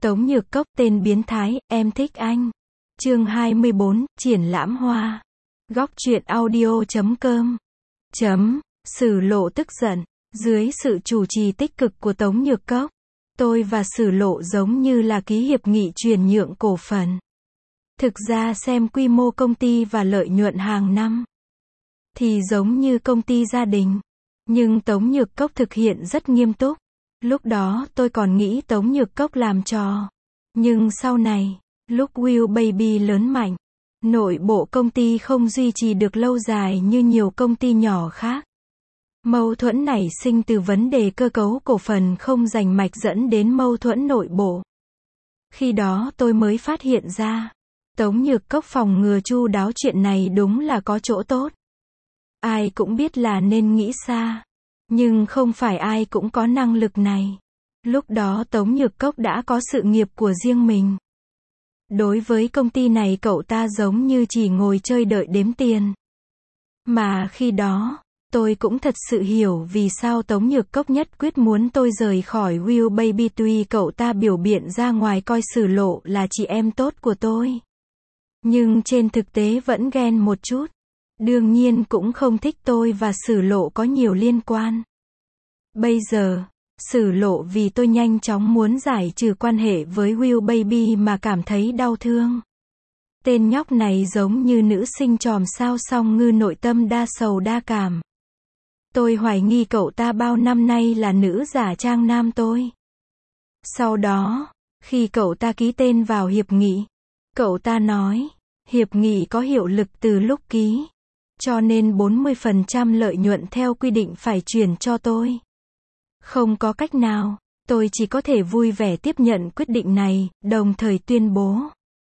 Tống Nhược Cốc tên biến thái, em thích anh. Chương 24, triển lãm hoa. Góc truyện audio.com. Sử Lộ tức giận. Dưới sự chủ trì tích cực của Tống Nhược Cốc, tôi và Sử Lộ giống như là ký hiệp nghị chuyển nhượng cổ phần. Thực ra xem quy mô công ty và lợi nhuận hàng năm thì giống như công ty gia đình. Nhưng Tống Nhược Cốc thực hiện rất nghiêm túc. Lúc đó tôi còn nghĩ Tống Nhược Cốc làm trò. Nhưng sau này, lúc Will Baby lớn mạnh, nội bộ công ty không duy trì được lâu dài như nhiều công ty nhỏ khác. Mâu thuẫn nảy sinh từ vấn đề cơ cấu cổ phần không rành mạch dẫn đến mâu thuẫn nội bộ. Khi đó tôi mới phát hiện ra, Tống Nhược Cốc phòng ngừa chu đáo chuyện này đúng là có chỗ tốt. Ai cũng biết là nên nghĩ xa, nhưng không phải ai cũng có năng lực này. Lúc đó Tống Nhược Cốc đã có sự nghiệp của riêng mình. Đối với công ty này cậu ta giống như chỉ ngồi chơi đợi đếm tiền. Mà khi đó, tôi cũng thật sự hiểu vì sao Tống Nhược Cốc nhất quyết muốn tôi rời khỏi Will Baby. Tuy cậu ta biểu biện ra ngoài coi Sử Lộ là chị em tốt của tôi, nhưng trên thực tế vẫn ghen một chút. Đương nhiên cũng không thích tôi và Sử Lộ có nhiều liên quan. Bây giờ, Sử Lộ vì tôi nhanh chóng muốn giải trừ quan hệ với Will Baby mà cảm thấy đau thương. Tên nhóc này giống như nữ sinh chòm sao song ngư, nội tâm đa sầu đa cảm. Tôi hoài nghi cậu ta bao năm nay là nữ giả trang nam tôi. Sau đó, khi cậu ta ký tên vào hiệp nghị, cậu ta nói, hiệp nghị có hiệu lực từ lúc ký, cho nên 40% lợi nhuận theo quy định phải chuyển cho tôi. Không có cách nào, tôi chỉ có thể vui vẻ tiếp nhận quyết định này, đồng thời tuyên bố.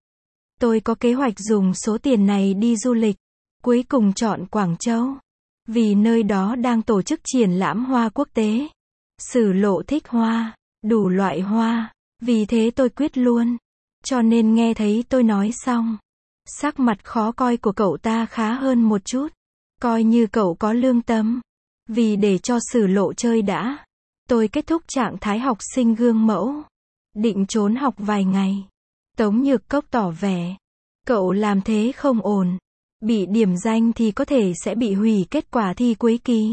Tôi có kế hoạch dùng số tiền này đi du lịch, cuối cùng chọn Quảng Châu. Vì nơi đó đang tổ chức triển lãm hoa quốc tế. Sử Lộ thích hoa, đủ loại hoa, vì thế tôi quyết luôn. Cho nên nghe thấy tôi nói xong, sắc mặt khó coi của cậu ta khá hơn một chút. Coi như cậu có lương tâm. Vì để cho Sử Lộ chơi đã, tôi kết thúc trạng thái học sinh gương mẫu, định trốn học vài ngày. Tống Nhược Cốc tỏ vẻ, cậu làm thế không ổn. Bị điểm danh thì có thể sẽ bị hủy kết quả thi cuối kỳ.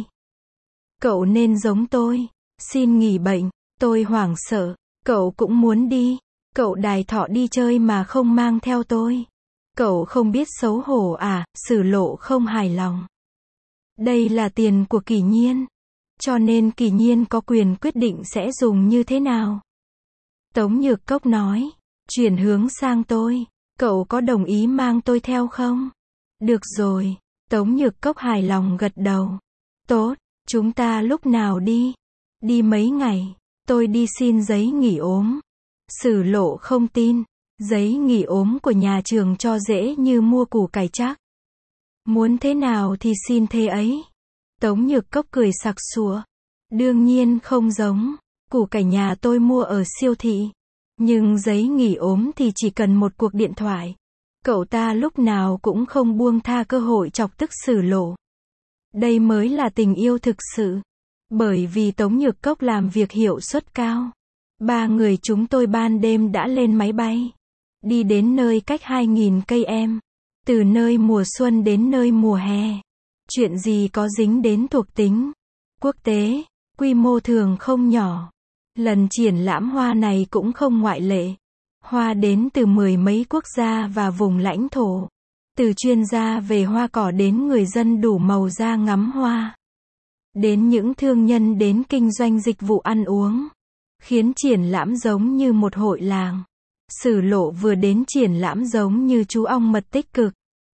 Cậu nên giống tôi, xin nghỉ bệnh. Tôi hoảng sợ, cậu cũng muốn đi. Cậu đài thọ đi chơi mà không mang theo tôi. Cậu không biết xấu hổ à? Sử Lộ không hài lòng. Đây là tiền của Kỷ Nhiên, cho nên Kỷ Nhiên có quyền quyết định sẽ dùng như thế nào. Tống Nhược Cốc nói, chuyển hướng sang tôi. Cậu có đồng ý mang tôi theo không? Được rồi. Tống Nhược Cốc hài lòng gật đầu. Tốt, chúng ta lúc nào đi? Đi mấy ngày. Tôi đi xin giấy nghỉ ốm. Sử Lộ không tin. Giấy nghỉ ốm của nhà trường cho dễ như mua củ cải chắc. Muốn thế nào thì xin thế ấy. Tống Nhược Cốc cười sặc sụa. Đương nhiên không giống. Củ cải nhà tôi mua ở siêu thị. Nhưng giấy nghỉ ốm thì chỉ cần một cuộc điện thoại. Cậu ta lúc nào cũng không buông tha cơ hội chọc tức Sử Lộ. Đây mới là tình yêu thực sự. Bởi vì Tống Nhược Cốc làm việc hiệu suất cao. 3 người chúng tôi ban đêm đã lên máy bay. Đi đến nơi cách 2.000 cây em. Từ nơi mùa xuân đến nơi mùa hè. Chuyện gì có dính đến thuộc tính quốc tế, quy mô thường không nhỏ. Lần triển lãm hoa này cũng không ngoại lệ. Hoa đến từ 10 mấy quốc gia và vùng lãnh thổ. Từ chuyên gia về hoa cỏ đến người dân đủ màu ra ngắm hoa. Đến những thương nhân đến kinh doanh dịch vụ ăn uống. Khiến triển lãm giống như một hội làng. Sử Lộ vừa đến triển lãm giống như chú ong mật tích cực.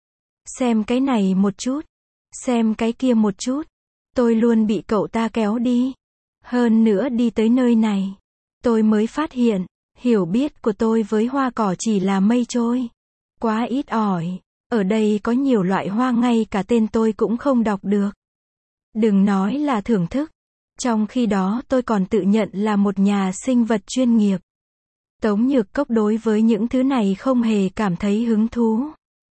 Xem cái này một chút. Xem cái kia một chút. Tôi luôn bị cậu ta kéo đi. Hơn nữa đi tới nơi này, tôi mới phát hiện, hiểu biết của tôi với hoa cỏ chỉ là mây trôi. Quá ít ỏi. Ở đây có nhiều loại hoa ngay cả tên tôi cũng không đọc được. Đừng nói là thưởng thức. Trong khi đó tôi còn tự nhận là một nhà sinh vật chuyên nghiệp. Tống Nhược Cốc đối với những thứ này không hề cảm thấy hứng thú.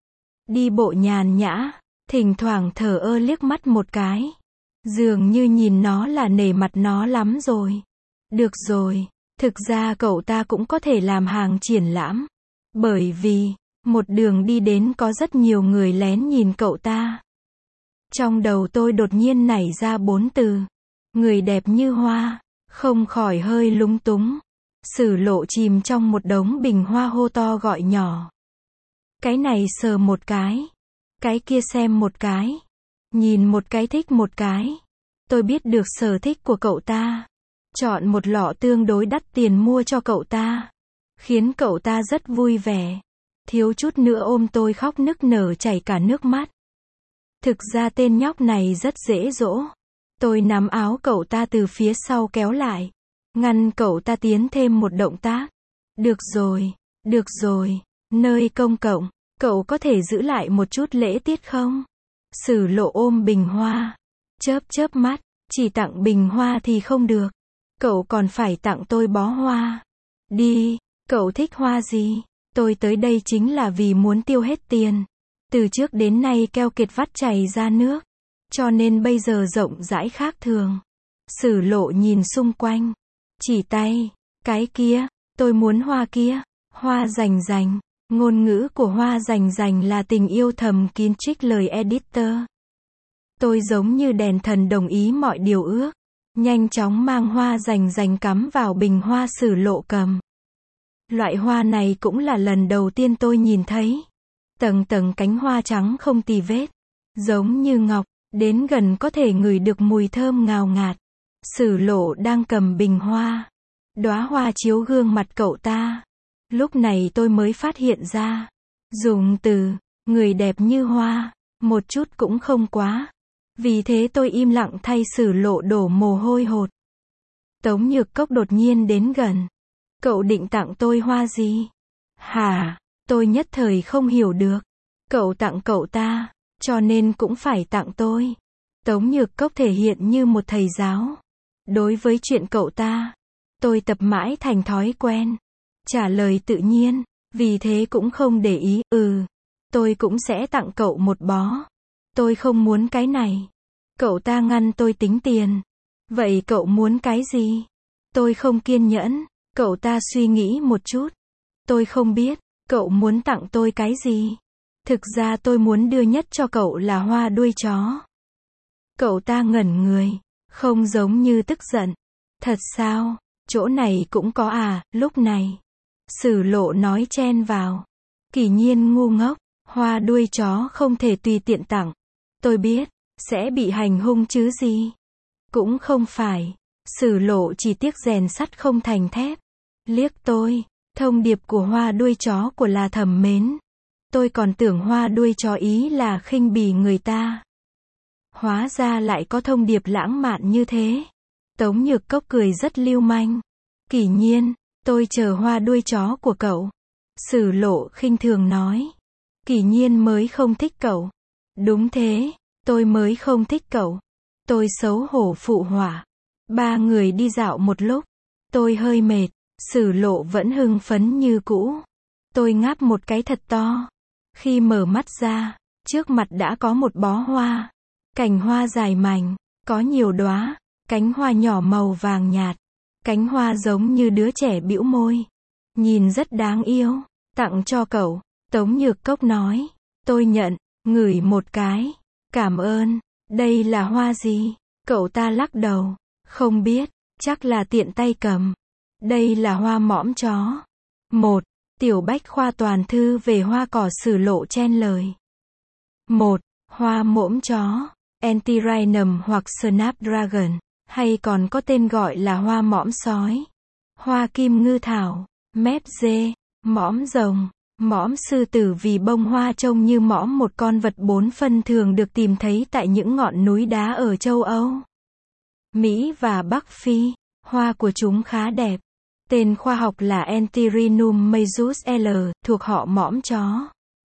Đi bộ nhàn nhã, thỉnh thoảng thờ ơ liếc mắt một cái. Dường như nhìn nó là nể mặt nó lắm rồi. Được rồi, Thực ra cậu ta cũng có thể làm hàng triển lãm. Bởi vì, một đường đi đến có rất nhiều người lén nhìn cậu ta. Trong đầu tôi đột nhiên nảy ra 4 từ. Người đẹp như hoa, không khỏi hơi lúng túng. Sử Lộ chìm trong một đống bình hoa hô to gọi nhỏ. Cái này sờ một cái. Cái kia xem một cái. Nhìn một cái thích một cái. Tôi biết được sở thích của cậu ta. Chọn một lọ tương đối đắt tiền mua cho cậu ta. Khiến cậu ta rất vui vẻ. Thiếu chút nữa ôm tôi khóc nức nở chảy cả nước mắt. Thực ra tên nhóc này rất dễ dỗ. Tôi nắm áo cậu ta từ phía sau kéo lại. Ngăn cậu ta tiến thêm một động tác. Được rồi, nơi công cộng, cậu có thể giữ lại một chút lễ tiết không? Sử Lộ ôm bình hoa. Chớp mắt, chỉ tặng bình hoa thì không được. Cậu còn phải tặng tôi bó hoa. Đi, cậu thích hoa gì? Tôi tới đây chính là vì muốn tiêu hết tiền. Từ trước đến nay keo kiệt vắt chảy ra nước. Cho nên bây giờ rộng rãi khác thường. Sử Lộ nhìn xung quanh. Chỉ tay. Cái kia. Tôi muốn hoa kia. Hoa rành rành. Ngôn ngữ của hoa rành rành là tình yêu thầm kín trích lời editor. Tôi giống như đèn thần đồng ý mọi điều ước. Nhanh chóng mang hoa rành rành cắm vào bình hoa Sử Lộ cầm. Loại hoa này cũng là lần đầu tiên tôi nhìn thấy. Tầng tầng cánh hoa trắng không tì vết. Giống như ngọc. Đến gần có thể ngửi được mùi thơm ngào ngạt. Sử Lộ đang cầm bình hoa. Đóa hoa chiếu gương mặt cậu ta. Lúc này tôi mới phát hiện ra. Dùng từ, người đẹp như hoa, một chút cũng không quá. Vì thế tôi im lặng thay Sử Lộ đổ mồ hôi hột. Tống Nhược Cốc đột nhiên đến gần. Cậu định tặng tôi hoa gì? Hả? Tôi nhất thời không hiểu được. Cậu tặng cậu ta, cho nên cũng phải tặng tôi. Tống Nhược Cốc thể hiện như một thầy giáo. Đối với chuyện cậu ta, tôi tập mãi thành thói quen. Trả lời tự nhiên, vì thế cũng không để ý. Tôi cũng sẽ tặng cậu một bó. Tôi không muốn cái này. Cậu ta ngăn tôi tính tiền. Vậy cậu muốn cái gì? Tôi không kiên nhẫn. Cậu ta suy nghĩ một chút. Tôi không biết, cậu muốn tặng tôi cái gì? Thực ra tôi muốn đưa nhất cho cậu là hoa đuôi chó. Cậu ta ngẩn người, không giống như tức giận. Thật sao? Chỗ này cũng có à? Lúc này, Sử Lộ nói chen vào. Kỷ Nhiên ngu ngốc, hoa đuôi chó không thể tùy tiện tặng. Tôi biết, sẽ bị hành hung chứ gì. Cũng không phải. Sử Lộ chỉ tiếc rèn sắt không thành thép. Liếc tôi, thông điệp của hoa đuôi chó của là thầm mến. Tôi còn tưởng hoa đuôi chó ý là khinh bỉ người ta. Hóa ra lại có thông điệp lãng mạn như thế. Tống Nhược Cốc cười rất lưu manh. Kỷ Nhiên, tôi chờ hoa đuôi chó của cậu. Sử Lộ khinh thường nói. Kỷ Nhiên mới không thích cậu. Đúng thế, tôi mới không thích cậu. Tôi xấu hổ phụ họa. Ba người đi dạo một lúc. Tôi hơi mệt. Sử Lộ vẫn hưng phấn như cũ. Tôi ngáp một cái thật to. Khi mở mắt ra, trước mặt đã có một bó hoa. Cành hoa dài mảnh, có nhiều đóa, cánh hoa nhỏ màu vàng nhạt. Cánh hoa giống như đứa trẻ bĩu môi. Nhìn rất đáng yêu. Tặng cho cậu, Tống Nhược Cốc nói. Tôi nhận, ngửi một cái. Cảm ơn. Đây là hoa gì? Cậu ta lắc đầu. Không biết, chắc là tiện tay cầm. Đây là hoa mõm chó. Một, tiểu bách khoa toàn thư về hoa cỏ. Sử Lộ chen lời. Một, hoa mõm chó. Antirrhinum hoặc Snapdragon, hay còn có tên gọi là hoa mõm sói. Hoa kim ngư thảo, mép dê, mõm rồng, mõm sư tử. Vì bông hoa trông như mõm một con vật bốn phân thường được tìm thấy tại những ngọn núi đá ở châu Âu, Mỹ và Bắc Phi. Hoa của chúng khá đẹp. Tên khoa học là Antirrhinum majus L, thuộc họ mõm chó.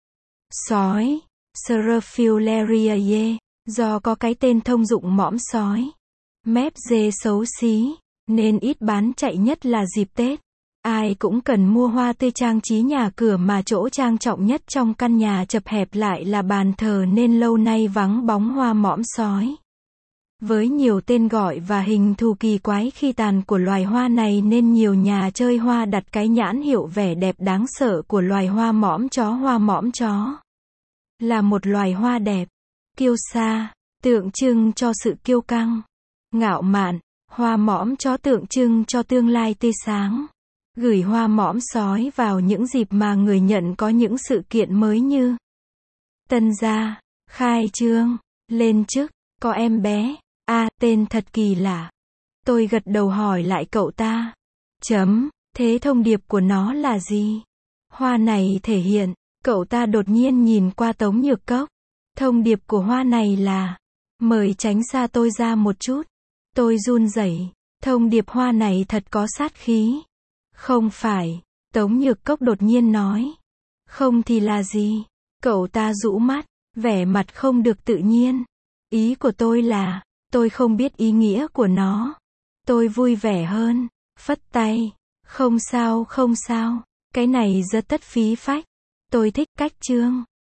Sói, Scrophulariae, do có cái tên thông dụng mõm sói. Mép dê xấu xí, nên ít bán chạy nhất là dịp Tết. Ai cũng cần mua hoa tươi trang trí nhà cửa mà chỗ trang trọng nhất trong căn nhà chật hẹp lại là bàn thờ nên lâu nay vắng bóng hoa mõm sói. Với nhiều tên gọi và hình thù kỳ quái khi tàn của loài hoa này nên nhiều nhà chơi hoa đặt cái nhãn hiệu vẻ đẹp đáng sợ của loài hoa mõm chó. Hoa mõm chó là một loài hoa đẹp, kiêu sa, tượng trưng cho sự kiêu căng, ngạo mạn. Hoa mõm chó tượng trưng cho tương lai tươi sáng. Gửi hoa mõm sói vào những dịp mà người nhận có những sự kiện mới như tân gia, khai trương, lên chức, có em bé. Tên thật kỳ lạ. Tôi gật đầu hỏi lại cậu ta. Thế thông điệp của nó là gì? Hoa này thể hiện, cậu ta đột nhiên nhìn qua Tống Nhược Cốc. Thông điệp của hoa này là, mời tránh xa tôi ra một chút. Tôi run rẩy. Thông điệp hoa này thật có sát khí. Không phải, Tống Nhược Cốc đột nhiên nói. Không thì là gì? Cậu ta rũ mắt, vẻ mặt không được tự nhiên. Ý của tôi là, tôi không biết ý nghĩa của nó. Tôi vui vẻ hơn, phất tay. Không sao, cái này rất tất phí phách. Tôi thích cách chương.